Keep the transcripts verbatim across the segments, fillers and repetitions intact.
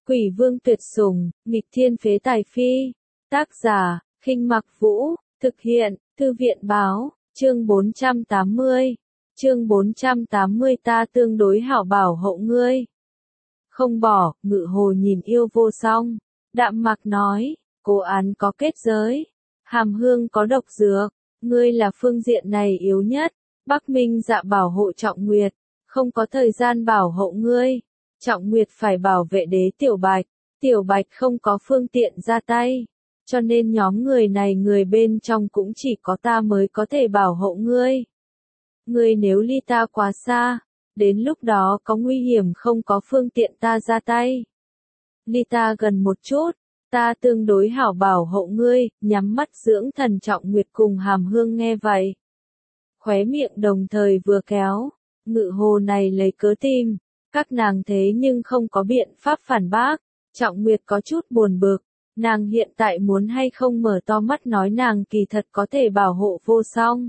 Quỷ vương tuyệt sủng, nghịch thiên phế tài phi. Tác giả, Khinh Mặc Vũ, thực hiện, Thư viện báo, chương bốn trăm tám mươi. Chương bốn trăm tám mươi ta tương đối hảo bảo hộ ngươi. Không bỏ, Ngự Hồ nhìn Yêu Vô Song, đạm mạc nói, Cố Án có kết giới, Hàm Hương có độc dược, ngươi là phương diện này yếu nhất. Bắc Minh Dạ bảo hộ Trọng Nguyệt, không có thời gian bảo hộ ngươi. Trọng Nguyệt phải bảo vệ đế Tiểu Bạch, Tiểu Bạch không có phương tiện ra tay, cho nên nhóm người này người bên trong cũng chỉ có ta mới có thể bảo hộ ngươi. Ngươi nếu ly ta quá xa, đến lúc đó có nguy hiểm không có phương tiện ta ra tay. Ly ta gần một chút, ta tương đối hảo bảo hộ ngươi. Nhắm mắt dưỡng thần Trọng Nguyệt cùng Hàm Hương nghe vậy, khóe miệng đồng thời vừa kéo. Ngự Hồ này lấy cớ tìm các nàng thế nhưng không có biện pháp phản bác. Trọng Nguyệt có chút buồn bực, nàng hiện tại muốn hay không mở to mắt nói nàng kỳ thật có thể bảo hộ Vô Song.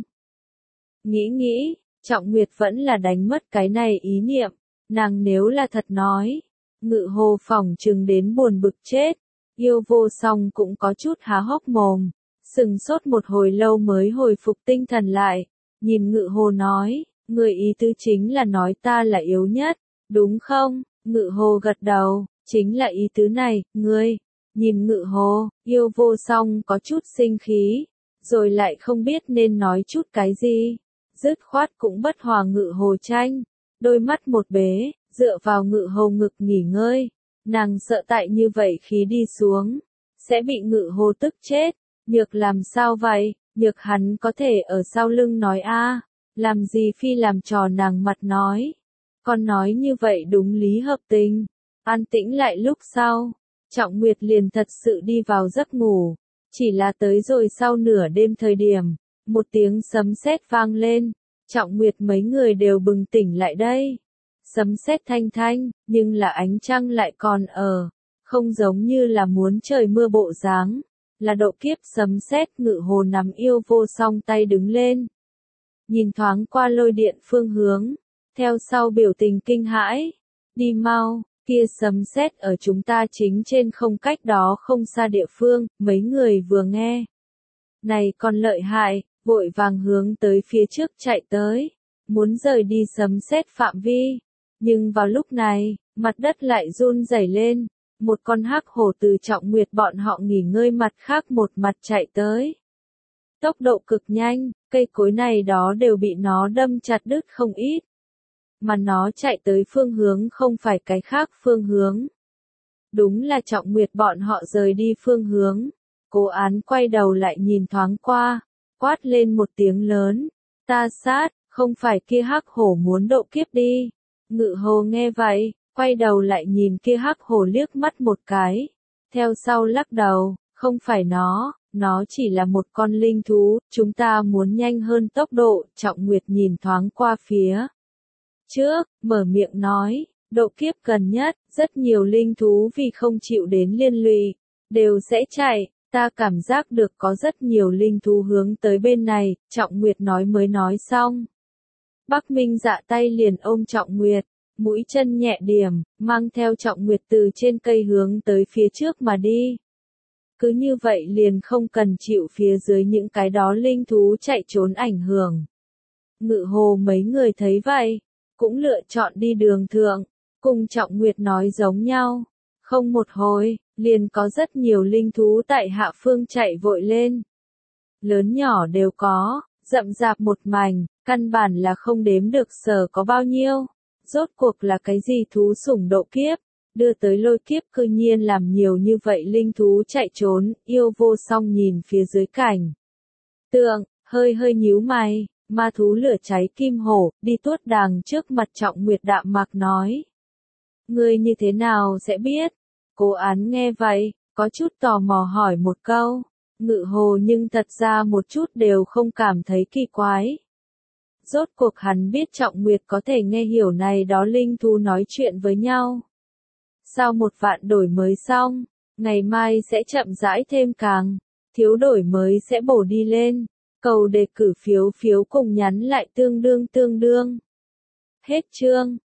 Nghĩ nghĩ, Trọng Nguyệt vẫn là đánh mất cái này ý niệm, nàng nếu là thật nói, Ngự Hồ phỏng chừng đến buồn bực chết. Yêu Vô Song cũng có chút há hốc mồm, sừng sốt một hồi lâu mới hồi phục tinh thần lại, nhìn Ngự Hồ nói, người ý tứ chính là nói ta là yếu nhất, đúng không? Ngự Hồ gật đầu, chính là ý tứ này, ngươi. Nhìn Ngự Hồ, Yêu Vô Song có chút sinh khí, rồi lại không biết nên nói chút cái gì. Dứt khoát cũng bất hòa Ngự Hồ tranh, đôi mắt một bế, dựa vào Ngự Hồ ngực nghỉ ngơi. Nàng sợ tại như vậy khí đi xuống, sẽ bị Ngự Hồ tức chết. Nhược làm sao vậy? Nhược hắn có thể ở sau lưng nói a, làm gì phi làm trò nàng mặt nói. Con nói như vậy đúng lý hợp tình. An tĩnh lại lúc sau, Trọng Nguyệt liền thật sự đi vào giấc ngủ. Chỉ là tới rồi sau nửa đêm thời điểm, một tiếng sấm sét vang lên, Trọng Nguyệt mấy người đều bừng tỉnh lại đây. Sấm sét thanh thanh, nhưng là ánh trăng lại còn ở, không giống như là muốn trời mưa bộ dáng, là độ kiếp sấm sét. Ngự Hồ nắm Yêu Vô Song tay đứng lên, nhìn thoáng qua lôi điện phương hướng, theo sau biểu tình kinh hãi, đi mau, kia sấm sét ở chúng ta chính trên không cách đó không xa địa phương. Mấy người vừa nghe, này còn lợi hại, vội vàng hướng tới phía trước chạy tới, muốn rời đi sấm sét phạm vi. Nhưng vào lúc này, mặt đất lại run rẩy lên, một con hắc hổ từ Trọng Nguyệt bọn họ nghỉ ngơi mặt khác một mặt chạy tới. Tốc độ cực nhanh, cây cối này đó đều bị nó đâm chặt đứt không ít. Mà nó chạy tới phương hướng không phải cái khác phương hướng. Đúng là Trọng Nguyệt bọn họ rời đi phương hướng. Cố Án quay đầu lại nhìn thoáng qua, quát lên một tiếng lớn, ta sát, không phải kia hắc hổ muốn độ kiếp đi. Ngự Hồ nghe vậy, quay đầu lại nhìn kia hắc hổ liếc mắt một cái, theo sau lắc đầu, không phải nó, nó chỉ là một con linh thú, chúng ta muốn nhanh hơn tốc độ. Trọng Nguyệt nhìn thoáng qua phía trước, mở miệng nói, độ kiếp gần nhất, rất nhiều linh thú vì không chịu đến liên lụy, đều sẽ chạy, ta cảm giác được có rất nhiều linh thú hướng tới bên này. Trọng Nguyệt nói mới nói xong, Bắc Minh Dạ tay liền ôm Trọng Nguyệt, mũi chân nhẹ điểm, mang theo Trọng Nguyệt từ trên cây hướng tới phía trước mà đi. Cứ như vậy liền không cần chịu phía dưới những cái đó linh thú chạy trốn ảnh hưởng. Ngự Hồ mấy người thấy vậy, cũng lựa chọn đi đường thượng, cùng Trọng Nguyệt nói giống nhau. Không một hồi, liền có rất nhiều linh thú tại hạ phương chạy vội lên. Lớn nhỏ đều có, rậm rạp một mảnh, căn bản là không đếm được sở có bao nhiêu. Rốt cuộc là cái gì thú sủng độ kiếp, đưa tới lôi kiếp cư nhiên làm nhiều như vậy linh thú chạy trốn. Yêu Vô Song nhìn phía dưới cảnh tượng, hơi hơi nhíu mày, ma thú lửa cháy kim hổ, đi tuốt đàng trước mặt Trọng Nguyệt đạm mạc nói. Ngươi như thế nào sẽ biết? Cố Án nghe vậy, có chút tò mò hỏi một câu. Ngự Hồ nhưng thật ra một chút đều không cảm thấy kỳ quái. Rốt cuộc hắn biết Trọng Nguyệt có thể nghe hiểu này đó linh thú nói chuyện với nhau. Sau một vạn đổi mới xong, ngày mai sẽ chậm rãi thêm càng, thiếu đổi mới sẽ bổ đi lên. Cầu đề cử phiếu phiếu cùng nhắn lại tương đương tương đương. Hết chương.